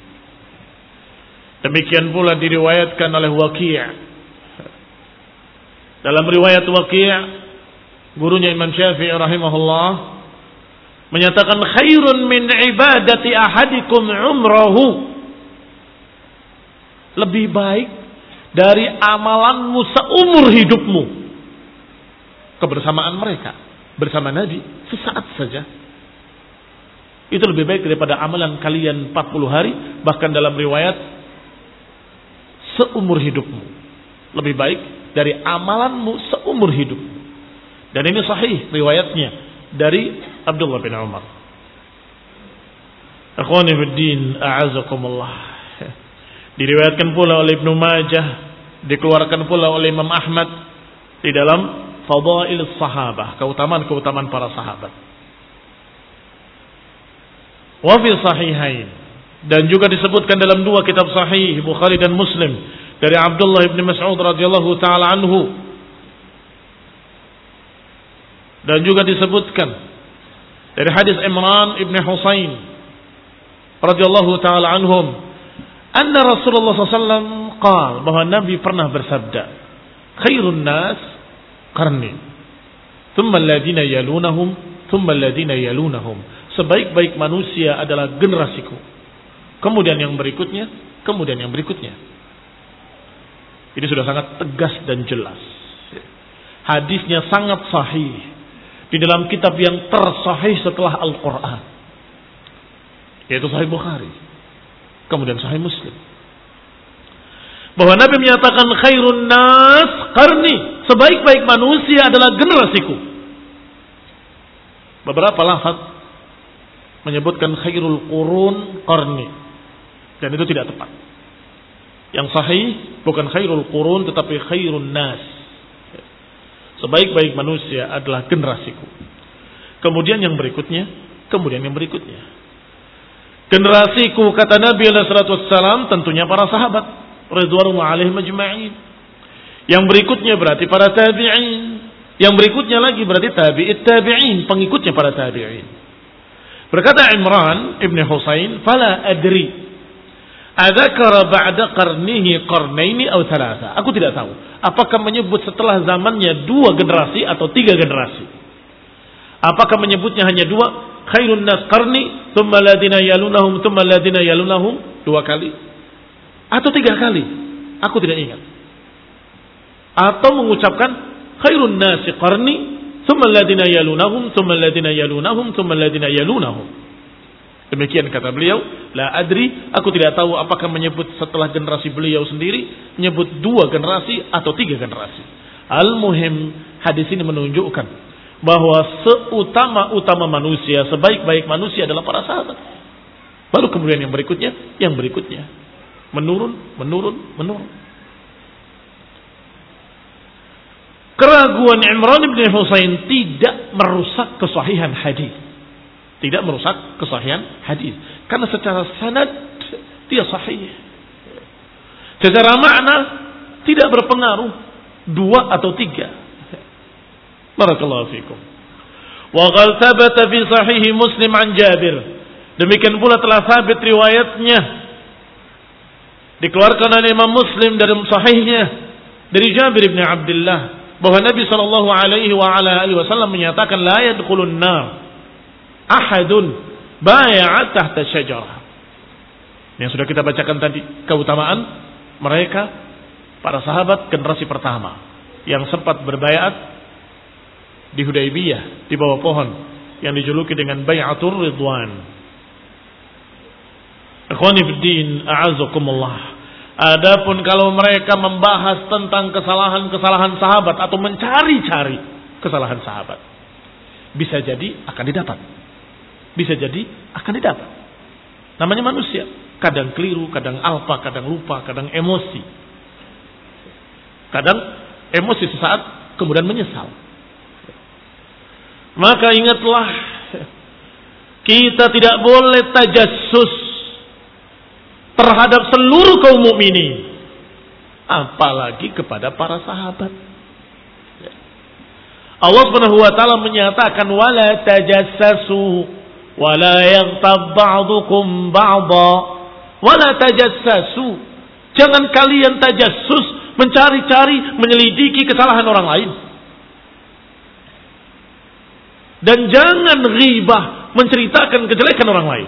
[SPEAKER 1] Demikian pula diriwayatkan oleh Waqi'. Dalam riwayat Waqi', gurunya Imam Syafi'i rahimahullah menyatakan khairun min ibadati ahadikum umrahu. Lebih baik dari amalanmu seumur hidupmu kebersamaan mereka bersama Nabi sesaat saja. Itu lebih baik daripada amalan kalian empat puluh hari, bahkan dalam riwayat seumur hidupmu. Lebih baik dari amalanmu seumur hidupmu. Dan ini sahih riwayatnya dari Abdullah bin Umar. Akhwani fiddin, a'azakumullah. Diriwayatkan pula oleh Ibnu Majah, dikeluarkan pula oleh Imam Ahmad di dalam Fadail Sahabah, keutamaan-keutamaan para sahabat. Wa fi sahihain, dan juga disebutkan dalam dua kitab sahih Bukhari dan Muslim dari Abdullah bin Mas'ud radhiyallahu taala anhu, dan juga disebutkan dari hadis Imran ibn Husain radhiyallahu taala anhum, anna Rasulullah sallallahu alaihi wasallam qala, bahwa Nabi pernah bersabda, khairun nas qarni, thumma alladhina yalunahum, thumma alladhina yalunahum. Sebaik-baik manusia adalah generasiku, kemudian yang berikutnya, kemudian yang berikutnya. Ini sudah sangat tegas dan jelas. Hadisnya sangat sahih di dalam kitab yang tersahih setelah Al-Quran, yaitu Sahih Bukhari, kemudian Sahih Muslim. Bahwa Nabi menyatakan khairun nas qarni, sebaik-baik manusia adalah generasiku. Beberapa lafaz menyebutkan khairul qurun qarni, dan itu tidak tepat. Yang sahih bukan khairul qurun tetapi khairun nas. Sebaik-baik manusia adalah generasiku, kemudian yang berikutnya, kemudian yang berikutnya. Generasiku, kata Nabi alaihi salatu wassalam, tentunya para sahabat ridwanullah alaihim ajma'in. Yang berikutnya berarti para tabi'in. Yang berikutnya lagi berarti tabi'it tabi'in, pengikutnya para tabi'in. Berkata Imran ibn Husain, fala adri adzakara ba'da qarnihi qarnaini aw thalatha. Aku tidak tahu apakah menyebut setelah zamannya dua generasi atau tiga generasi. Apakah menyebutnya hanya dua, khairun nas qarni thumma alladhina yalunahum thumma alladhina yalunahum, dua kali atau tiga kali? Aku tidak ingat. Atau mengucapkan khairun nasi qarni thumma alladhina yalunahum thumma alladhina yalunahum thumma alladhina yalunahum. Demikian kata beliau, la adri, aku tidak tahu apakah menyebut setelah generasi beliau sendiri, menyebut dua generasi atau tiga generasi. Al-muhim, hadis ini menunjukkan bahwa seutama-utama manusia, sebaik-baik manusia adalah para sahabat. Baru kemudian yang berikutnya, yang berikutnya. Menurun, menurun, menurun. Keraguan Imran bin Husain tidak merusak kesahihan hadis. Tidak merusak kesahihan hadis. Karena secara sanad dia sahih. Secara makna tidak berpengaruh dua atau tiga. Barakallahu fikum. Wa qad thabata fi sahih Muslim an Jabir. Demikian pula telah sabit riwayatnya dikeluarkan oleh Imam Muslim dari sahihnya dari Jabir bin Abdullah bahwa Nabi sallallahu alaihi wa ala alihi wasallam menyatakan la yadkhulun nar ahadun bai'a tahta syajarah. Yang sudah kita bacakan tadi, keutamaan mereka para sahabat generasi pertama yang sempat berbaiat di Hudaybiyah di bawah pohon yang dijuluki dengan Bai'atur Ridwan. Ikhwani fid din, a'azzakumullah. Adapun kalau mereka membahas tentang kesalahan-kesalahan sahabat atau mencari-cari kesalahan sahabat, bisa jadi akan didapat. Bisa jadi akan didapat. Namanya manusia, kadang keliru, kadang alpa, kadang lupa, kadang emosi. Kadang emosi sesaat kemudian menyesal. Maka ingatlah, kita tidak boleh tajassus terhadap seluruh kaum mukminin, apalagi kepada para sahabat. Allah Subhanahu wa taala menyatakan wala tajassasu wala yaghtab ba'dukum ba'dha wala tajassasu. Jangan kalian tajassus, mencari-cari, menyelidiki kesalahan orang lain. Dan jangan ghibah, menceritakan kejelekan orang lain.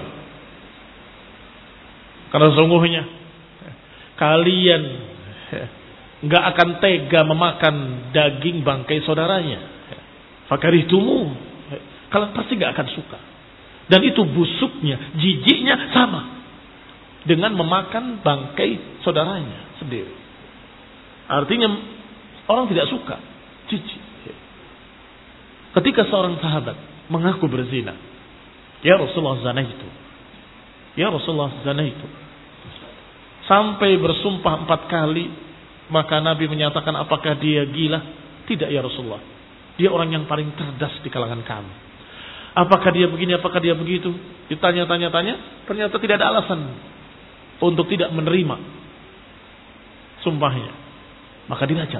[SPEAKER 1] Karena sesungguhnya kalian enggak akan tega memakan daging bangkai saudaranya. Fakarihtumu, kalian pasti enggak akan suka. Dan itu busuknya, jijiknya sama dengan memakan bangkai saudaranya sendiri. Artinya orang tidak suka, jijik. Ketika seorang sahabat mengaku berzina, ya Rasulullah zina itu, ya Rasulullah zina itu, sampai bersumpah empat kali, maka Nabi menyatakan apakah dia gila? Tidak ya Rasulullah, dia orang yang paling cerdas di kalangan kami. Apakah dia begini, apakah dia begitu? Ditanya-tanya-tanya, ternyata tidak ada alasan untuk tidak menerima sumpahnya. Maka dirajam.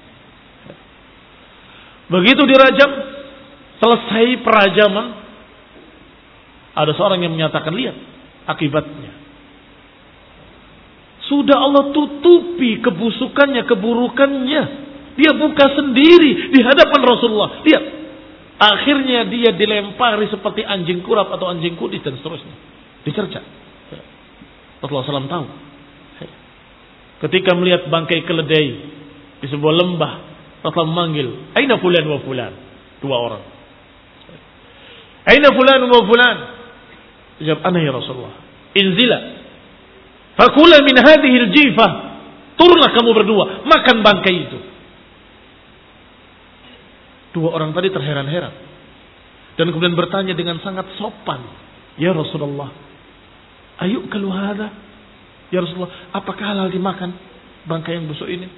[SPEAKER 1] Begitu dirajam, selesai perajaman, ada seorang yang menyatakan, lihat akibatnya. Sudah Allah tutupi kebusukannya, keburukannya. Dia buka sendiri di hadapan Rasulullah. Lihat. Akhirnya dia dilempari seperti anjing kurap atau anjing kudis dan seterusnya. Dicerca. Rasulullah shallallahu alaihi wasallam tahu. Ketika melihat bangkai keledai di sebuah lembah, Rasulullah memanggil, "Aina fulan wa fulan?" Dua orang. "Aina fulan wa fulan?" Jawab, "Ana ya Rasulullah." "Inzila. Fakula min hadhihi al-jifah." Turunlah kamu berdua, makan bangkai itu. Dua orang tadi terheran-heran. Dan kemudian bertanya dengan sangat sopan, "Ya Rasulullah, ayu kalu hada?" Ya Rasulullah, apakah halal dimakan bangkai yang busuk ini?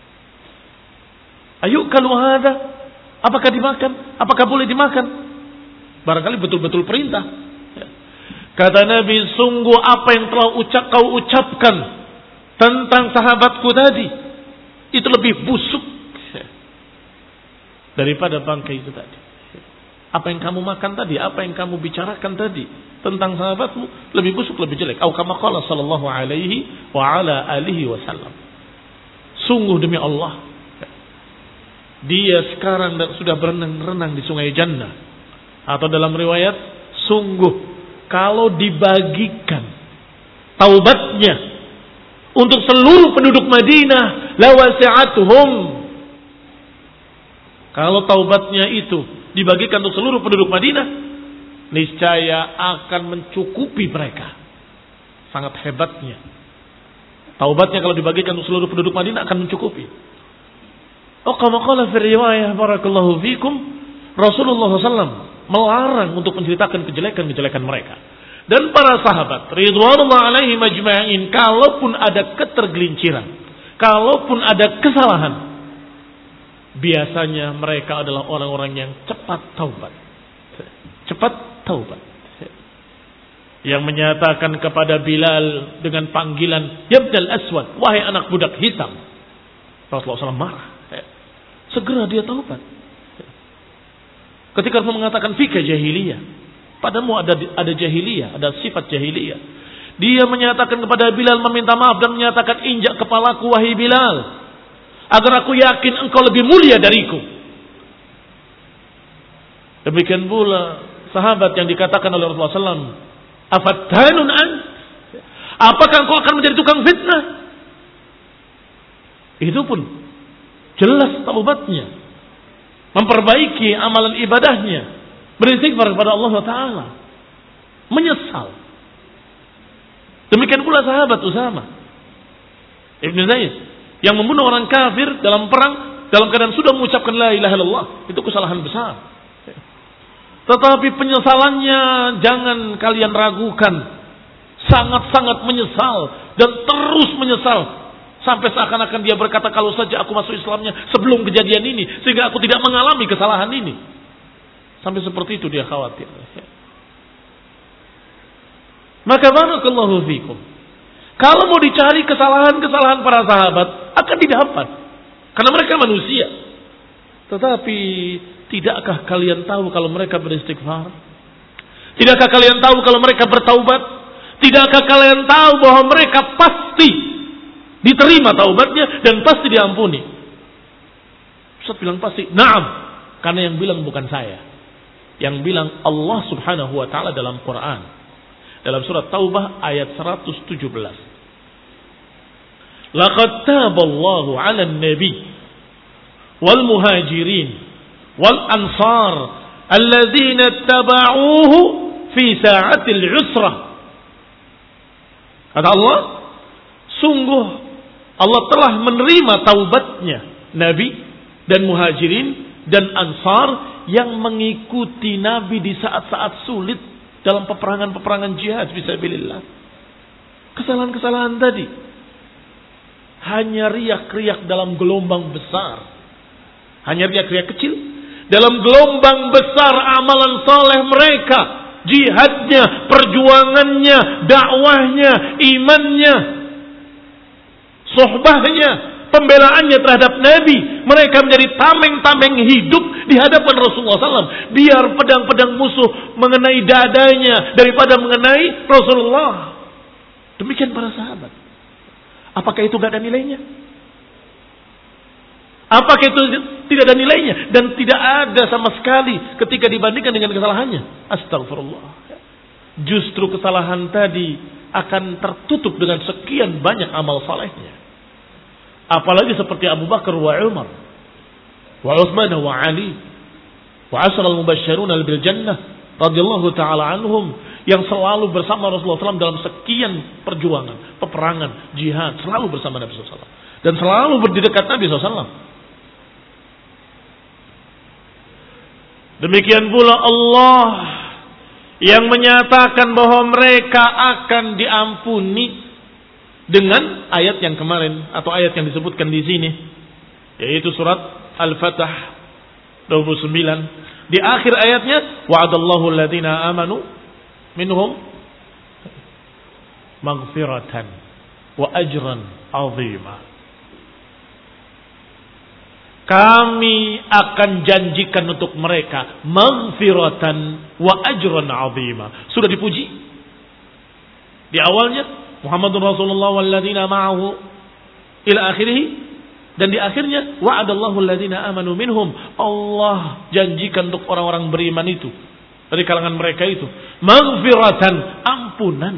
[SPEAKER 1] "Ayu kalu hada?" Apakah dimakan? Apakah boleh dimakan? Barangkali betul-betul perintah. Kata Nabi, sungguh apa yang telah ucap, kau ucapkan tentang sahabatku tadi, itu lebih busuk daripada bangkai itu tadi. Apa yang kamu makan tadi, apa yang kamu bicarakan tadi tentang sahabatmu, lebih busuk, lebih jelek. Atau kama qala sallallahu alaihi wa ala alihi wasallam. Sungguh demi Allah, dia sekarang sudah berenang-renang di sungai Jannah. Atau dalam riwayat, sungguh kalau dibagikan taubatnya untuk seluruh penduduk Madinah, lawasi'atuhum. Kalau taubatnya itu dibagikan untuk seluruh penduduk Madinah, niscaya akan mencukupi mereka. Sangat hebatnya. Taubatnya kalau dibagikan untuk seluruh penduduk Madinah akan mencukupi. Oh, kama qala fi riwayah barakallahu fikum, Rasulullah shallallahu alaihi wasallam melarang untuk menceritakan kejelekan-kejelekan mereka. Dan para sahabat ridwanullah alaihi majma'in, kalaupun ada ketergelinciran, kalaupun ada kesalahan, biasanya mereka adalah orang-orang yang cepat taubat. Cepat taubat. Yang menyatakan kepada Bilal dengan panggilan, "Ya Ibnal Aswad, wahai anak budak hitam." Rasulullah shallallahu alaihi wasallam marah. Segera dia taubat. Ketika Rasul mengatakan fika jahiliyah, padamu ada ada jahiliyah, ada sifat jahiliyah. Dia menyatakan kepada Bilal, meminta maaf dan menyatakan, "Injak kepalaku wahai Bilal, agar aku yakin engkau lebih mulia dariku." Demikian pula sahabat yang dikatakan oleh Rasulullah shallallahu alaihi wasallam, "Afattanun ant? Apakah engkau akan menjadi tukang fitnah?" Itu pun jelas taubatnya, memperbaiki amalan ibadahnya, beristighfar kepada Allah Taala, menyesal. Demikian pula sahabat Usama Ibn Zaid yang membunuh orang kafir dalam perang dalam keadaan sudah mengucapkan la ilaha illallah. Itu kesalahan besar. Tetapi penyesalannya jangan kalian ragukan. Sangat-sangat menyesal dan terus menyesal. Sampai seakan-akan dia berkata, kalau saja aku masuk Islamnya sebelum kejadian ini, sehingga aku tidak mengalami kesalahan ini. Sampai seperti itu dia khawatir. Maka barakallahu fikum, kalau mau dicari kesalahan-kesalahan para sahabat, akan didapat. Karena mereka manusia. Tetapi tidakkah kalian tahu kalau mereka beristighfar? Tidakkah kalian tahu kalau mereka bertaubat? Tidakkah kalian tahu bahwa mereka pasti diterima taubatnya dan pasti diampuni? Ustaz bilang pasti. Naam. Karena yang bilang bukan saya. Yang bilang Allah Subhanahu wa taala dalam Quran. Dalam surat Taubah ayat seratus tujuh belas. Laqad taballahu 'alan nabi wal muhajirin wal ansar alladzina ittaba'uhu fi sa'atil 'usrah. Kata Allah, sungguh Allah telah menerima taubatnya Nabi dan Muhajirin dan Ansar yang mengikuti Nabi di saat-saat sulit dalam peperangan-peperangan jihad fisabilillah. Kesalahan-kesalahan tadi hanya riak-riak dalam gelombang besar, hanya riak-riak kecil dalam gelombang besar amalan saleh mereka, jihadnya, perjuangannya, dakwahnya, imannya. Sohbahnya, pembelaannya terhadap Nabi. Mereka menjadi tameng-tameng hidup di hadapan Rasulullah shallallahu alaihi wasallam. Biar pedang-pedang musuh mengenai dadanya daripada mengenai Rasulullah. Demikian para sahabat. Apakah itu gak ada nilainya? Apakah itu tidak ada nilainya? Dan tidak ada sama sekali ketika dibandingkan dengan kesalahannya. Astagfirullah. Justru kesalahan tadi akan tertutup dengan sekian banyak amal salehnya. Apalagi seperti Abu Bakar wa Umar wa Utsman wa Ali wa ashar al-mubasysyirun bil jannah radhiyallahu taala anhum, yang selalu bersama Rasulullah shallallahu alaihi wasallam dalam sekian perjuangan, peperangan, jihad, selalu bersama Nabi shallallahu alaihi wasallam dan selalu berdekat Nabi shallallahu alaihi wasallam. Demikian pula Allah yang menyatakan bahwa mereka akan diampuni dengan ayat yang kemarin atau ayat yang disebutkan di sini, yaitu surat Al-Fatah dua puluh sembilan. Di akhir ayatnya, wa'adallahu alladziina aamanu minhum maghfiratan wa ajran 'azima. Kami akan janjikan untuk mereka maghfiratan wa ajran 'azima. Sudah dipuji di awalnya, Muhammadur Rasulullah walladzina ma'ahu ila akhirih, dan di akhirnya wa'adallahu alladzina amanu minhum. Allah janjikan untuk orang-orang beriman itu dari kalangan mereka itu maghfiratan, ampunan.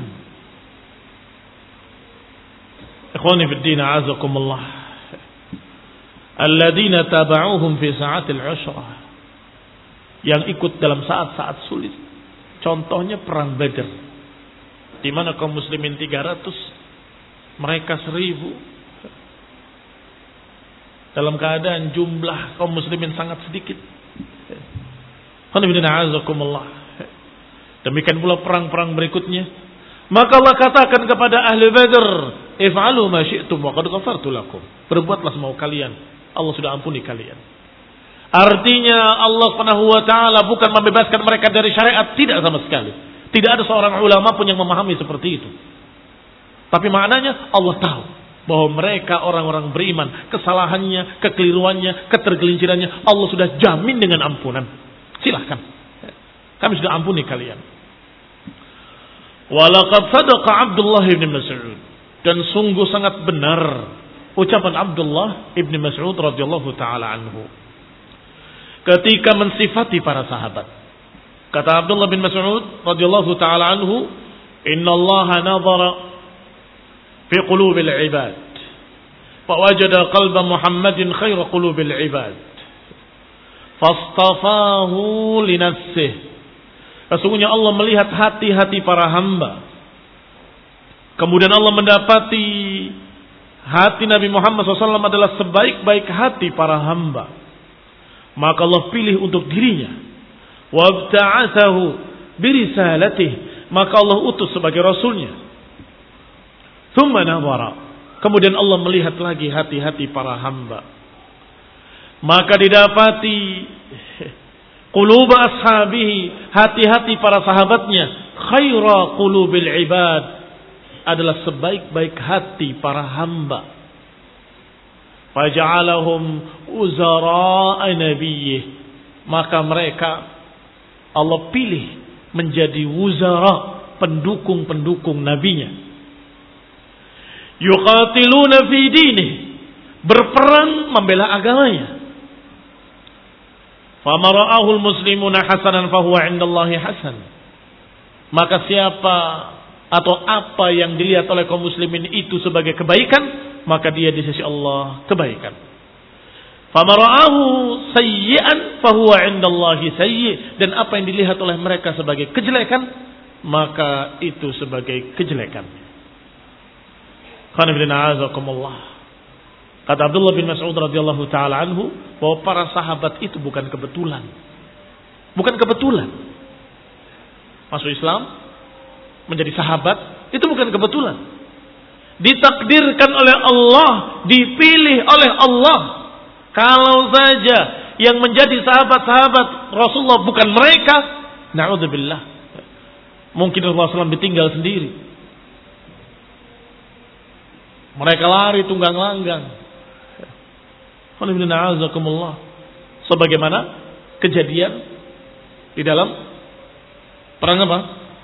[SPEAKER 1] Ikhwani fid din, a'azakumullah. Alladzina taba'uhum fi sa'atil 'usrah, yang ikut dalam saat-saat sulit. Contohnya perang Badar, di mana kaum muslimin tiga ratus, mereka seribu. Dalam keadaan jumlah kaum muslimin sangat sedikit. Demikian pula perang-perang berikutnya. Maka Allah katakan kepada ahli Badar, if'alu ma syi'tum wa qad ghafartu lakum. Berbuatlah semau kalian, Allah sudah ampuni kalian. Artinya Allah Subhanahu wa taala bukan membebaskan mereka dari syariat, tidak sama sekali. Tidak ada seorang ulama pun yang memahami seperti itu. Tapi maknanya Allah tahu bahwa mereka orang-orang beriman, kesalahannya, kekeliruannya, ketergelincirannya Allah sudah jamin dengan ampunan. Silahkan, kami sudah ampuni kalian. Walaqad sadaqa Abdullah ibn Mas'ud, dan sungguh sangat benar ucapan Abdullah ibn Mas'ud radhiyallahu taala anhu ketika mensifati para sahabat. Kata Abdullah bin Mas'ud radhiyallahu taala anhu, "Innallaha nadhara fi qulubil ibad, fawajada qalba Muhammadin khaira qulubil ibad, fastafahu li nafsihi." Sesungguhnya Allah melihat hati-hati para hamba. Kemudian Allah mendapati hati Nabi Muhammad shallallahu alaihi wasallam adalah sebaik-baik hati para hamba. Maka Allah pilih untuk dirinya. Wabta'athahu birisalatihi, maka Allah utus sebagai rasulnya. Thumma nadhara, kemudian Allah melihat lagi hati-hati para hamba. Maka didapati qulub ashabihi, hati-hati para sahabatnya, khaira qulubil ibad, adalah sebaik-baik hati para hamba. Faja'alahum uzara'a nabiyyih, maka mereka Allah pilih menjadi wuzara, pendukung-pendukung nabinya. Yuqatiluna fi dinih, berperang membela agamanya. Fama ra'ahul muslimuna hasanan fahuwa 'indallahi hasan, maka siapa atau apa yang dilihat oleh kaum muslimin itu sebagai kebaikan, maka dia di sisi Allah kebaikan. Fama ra'ahu sayyi'an fahuwa 'indallahi sayyi', dan apa yang dilihat oleh mereka sebagai kejelekan, maka itu sebagai kejelekan. Qul inna Kata Abdullah bin Mas'ud radhiyallahu taala anhu bahwa para sahabat itu bukan kebetulan. Bukan kebetulan. Masuk Islam, menjadi sahabat, itu bukan kebetulan. Ditakdirkan oleh Allah, dipilih oleh Allah. Kalau saja yang menjadi sahabat-sahabat Rasulullah bukan mereka, na'udzubillah, mungkin Rasulullah shallallahu alaihi wasallam ditinggal sendiri. Mereka lari tunggang langgang. Sebagaimana kejadian di dalam perang apa?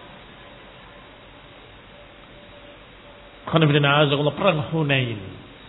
[SPEAKER 1] Perang Hunain.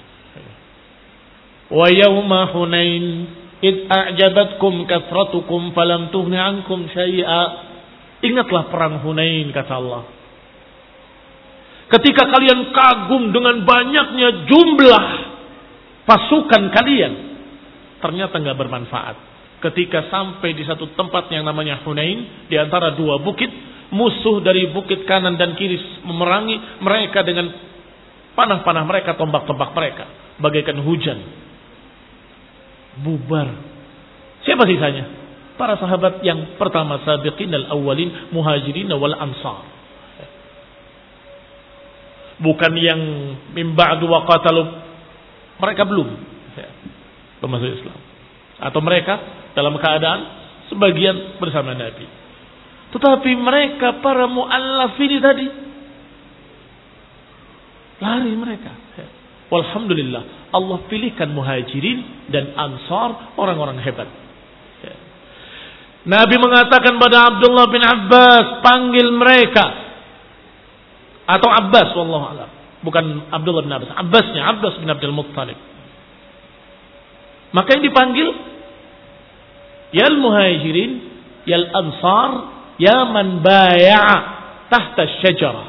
[SPEAKER 1] Wa yawma Hunain id a'jabatkum kathratukum falam tughni ankum syai'a. Ingatlah perang Hunain, kata Allah. Ketika kalian kagum dengan banyaknya jumlah pasukan kalian, ternyata nggak bermanfaat. Ketika sampai di satu tempat yang namanya Hunain, di antara dua bukit, musuh dari bukit kanan dan kiri memerangi mereka dengan panah-panah mereka, tombak-tombak mereka, bagaikan hujan. Bubar. Siapa sisanya? Para sahabat yang pertama, sabiqin al-awwalin, muhajirin wal ansar. Bukan yang min ba'du wa qatalu. Mereka belum belum masuk Islam. Atau mereka dalam keadaan sebagian bersama Nabi. Tetapi mereka para mu'allaf ini tadi lari mereka. Walhamdulillah, Allah pilihkan muhajirin dan ansar, orang-orang hebat. Nabi mengatakan pada Abdullah bin Abbas, panggil mereka. Atau Abbas, wallahu a'lam. Bukan Abdullah bin Abbas, Abbasnya, Abbas bin Abdul Muttalib. Maka yang dipanggil, yal muhajirin, yal ansar, ya man baya'a tahta syajarah.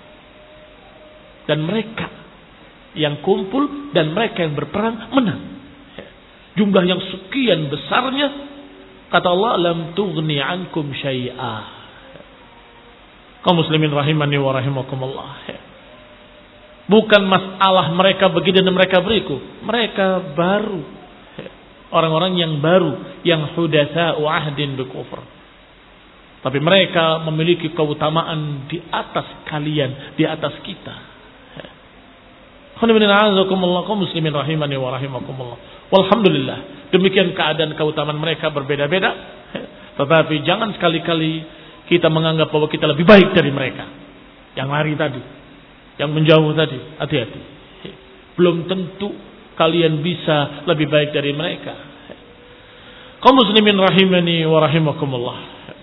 [SPEAKER 1] Dan mereka yang kumpul dan mereka yang berperang menang. Jumlah yang sekian besarnya, kata Allah, lam tughni ankum syai'a. Kaum muslimin rahimani wa rahimakumullah. Bukan masalah mereka begini dan mereka beriku. Mereka baru. Orang-orang yang baru. Yang hudatsa'u ahdin bi kufr. Tapi mereka memiliki keutamaan di atas kalian. Di atas kita. Kaum muslimin rahimani wa rahimakumullah. Walhamdulillah. Demikian keadaan keutamaan mereka berbeda-beda. Tetapi jangan sekali-kali kita menganggap bahwa kita lebih baik dari mereka. Yang lari tadi, yang menjauh tadi, hati-hati. Belum tentu kalian bisa lebih baik dari mereka. Kaum muslimin rahimani wa rahimakumullah.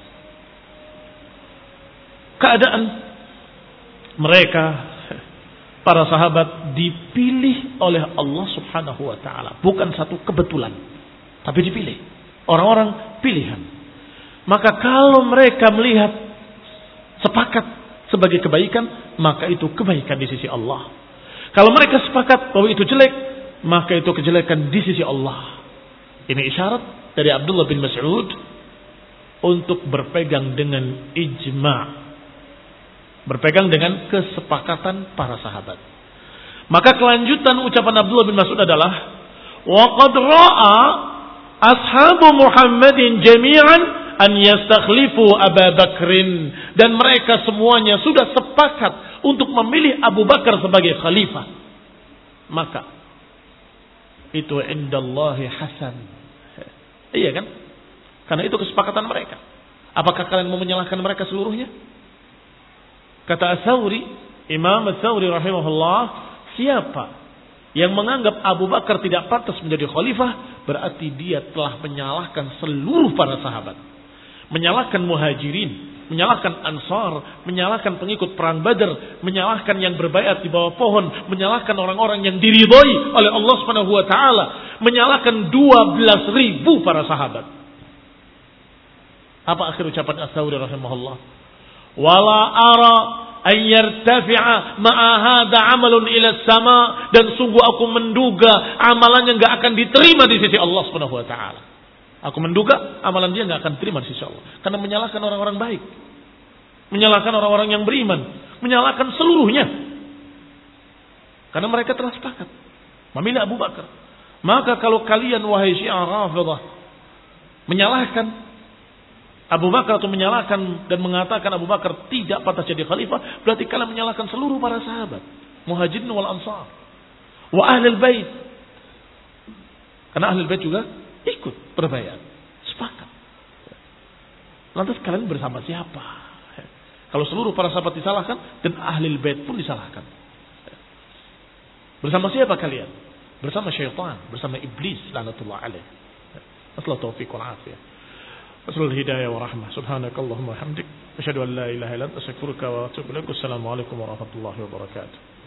[SPEAKER 1] Keadaan mereka, para sahabat, dipilih oleh Allah subhanahu wa ta'ala. Bukan satu kebetulan, tapi dipilih. Orang-orang pilihan. Maka kalau mereka melihat sepakat sebagai kebaikan, maka itu kebaikan di sisi Allah. Kalau mereka sepakat bahwa itu jelek, maka itu kejelekan di sisi Allah. Ini isyarat dari Abdullah bin Mas'ud untuk berpegang dengan ijma'. Berpegang dengan kesepakatan para sahabat. Maka kelanjutan ucapan Abdullah bin Mas'ud adalah, wa qad ra'a ashabu Muhammadin jami'an an yastakhlifu Abu Bakrin, dan mereka semuanya sudah sepakat untuk memilih Abu Bakar sebagai khalifah. Maka itu indallahi hasan. Iya kan? Karena itu kesepakatan mereka. Apakah kalian mau menyalahkan mereka seluruhnya? Kata Ats-Tsauri, Imam Ats-Tsauri rahimahullah, siapa yang menganggap Abu Bakar tidak pantas menjadi khalifah, berarti dia telah menyalahkan seluruh para sahabat. Menyalahkan muhajirin, menyalahkan ansar, menyalahkan pengikut perang Badar, menyalahkan yang berbaiat di bawah pohon, menyalahkan orang-orang yang diridhoi oleh Allah Subhanahu wa taala, menyalahkan dua belas ribu para sahabat. Apa akhir ucapan Ats-Tsauri rahimahullah? Wala ara an yartafi'a ma'a hadha 'amalun ila sama, dan sungguh aku menduga amalannya enggak akan diterima di sisi Allah Subhanahu wa taala. Aku menduga amalan dia enggak akan diterima di sisi Allah karena menyalahkan orang-orang baik, menyalahkan orang-orang yang beriman, menyalahkan seluruhnya. Karena mereka telah sepakat memilih Abu Bakar. Maka kalau kalian wahai Syiah Rafidhah menyalahkan Abu Bakar atau menyalahkan dan mengatakan Abu Bakar tidak pantas jadi khalifah, berarti kalian menyalahkan seluruh para sahabat, Muhajirin wal Ansar, wa Ahlul Bait. Karena Ahlul Bait juga ikut berbaiat, sepakat. Lantas kalian bersama siapa? Kalau seluruh para sahabat disalahkan dan Ahlul Bait pun disalahkan. Bersama siapa kalian? Bersama syaitan, bersama iblis laknatullah alaih. Nasallahu taufiq wal afiyah. Wassalamu hidayah wa rahmah. Subhanakallahumma wa hamdik, asyhadu an la ilaha illa anta astaghfiruka wa atubu ilaik. Assalamu alaikum warahmatullahi wabarakatuh.